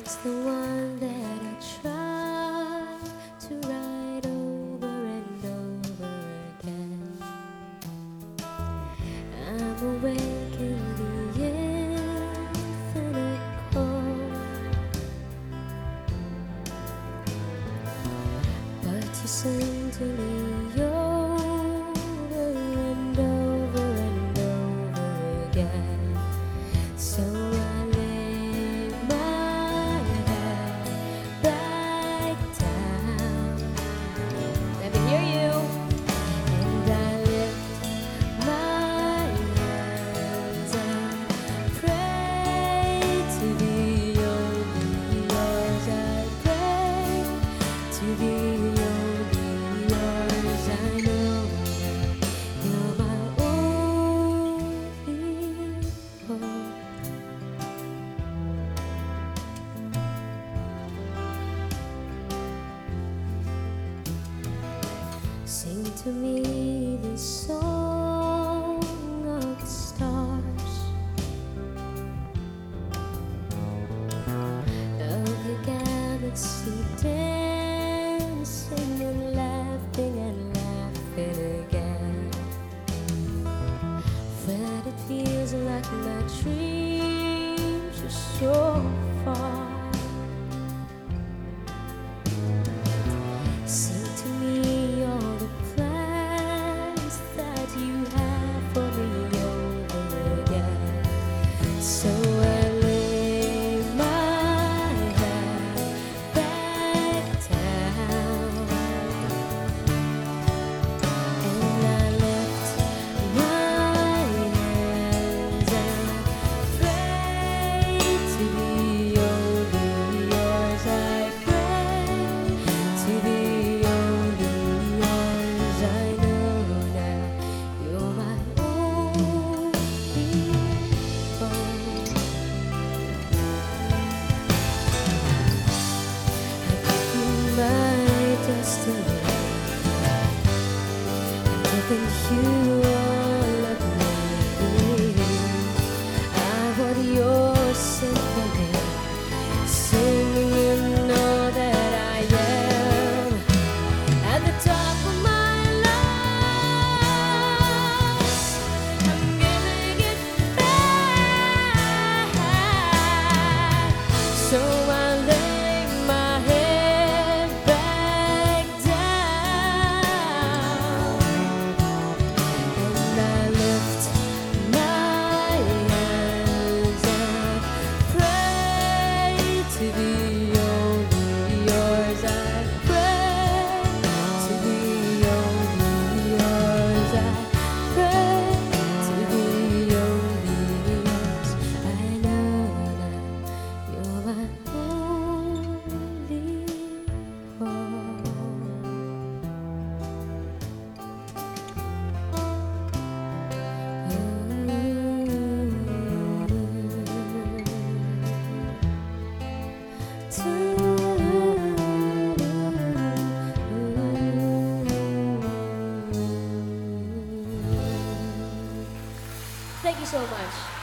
It's the one that I try to write over and over again. I'm awake in the infinite cold, but you sing to me over and over and over again. So I lay my head back down. Let me hear you. And I lift my hands and pray to the only yours. I pray to the only yours. I know you're my only hope. Sing to me this song of the stars, of the galaxy dancing and laughing again. When it feels like my dreams are so far, sing to me all the plans that you have for me over again. So I lay my head back down and I lift my hands and pray to the only yours. I pray to the only yours. I know that you're my only hope. I give you my destiny. I'm giving you all of me. I want your symphony, singing in all that I am. At the top of my lungs, I'm giving it back. So I lay my head back down and I lift my hands and pray to the only yours. I pray to the only yours. I pray to the only yours. I know that you're my only hope. Thank you so much.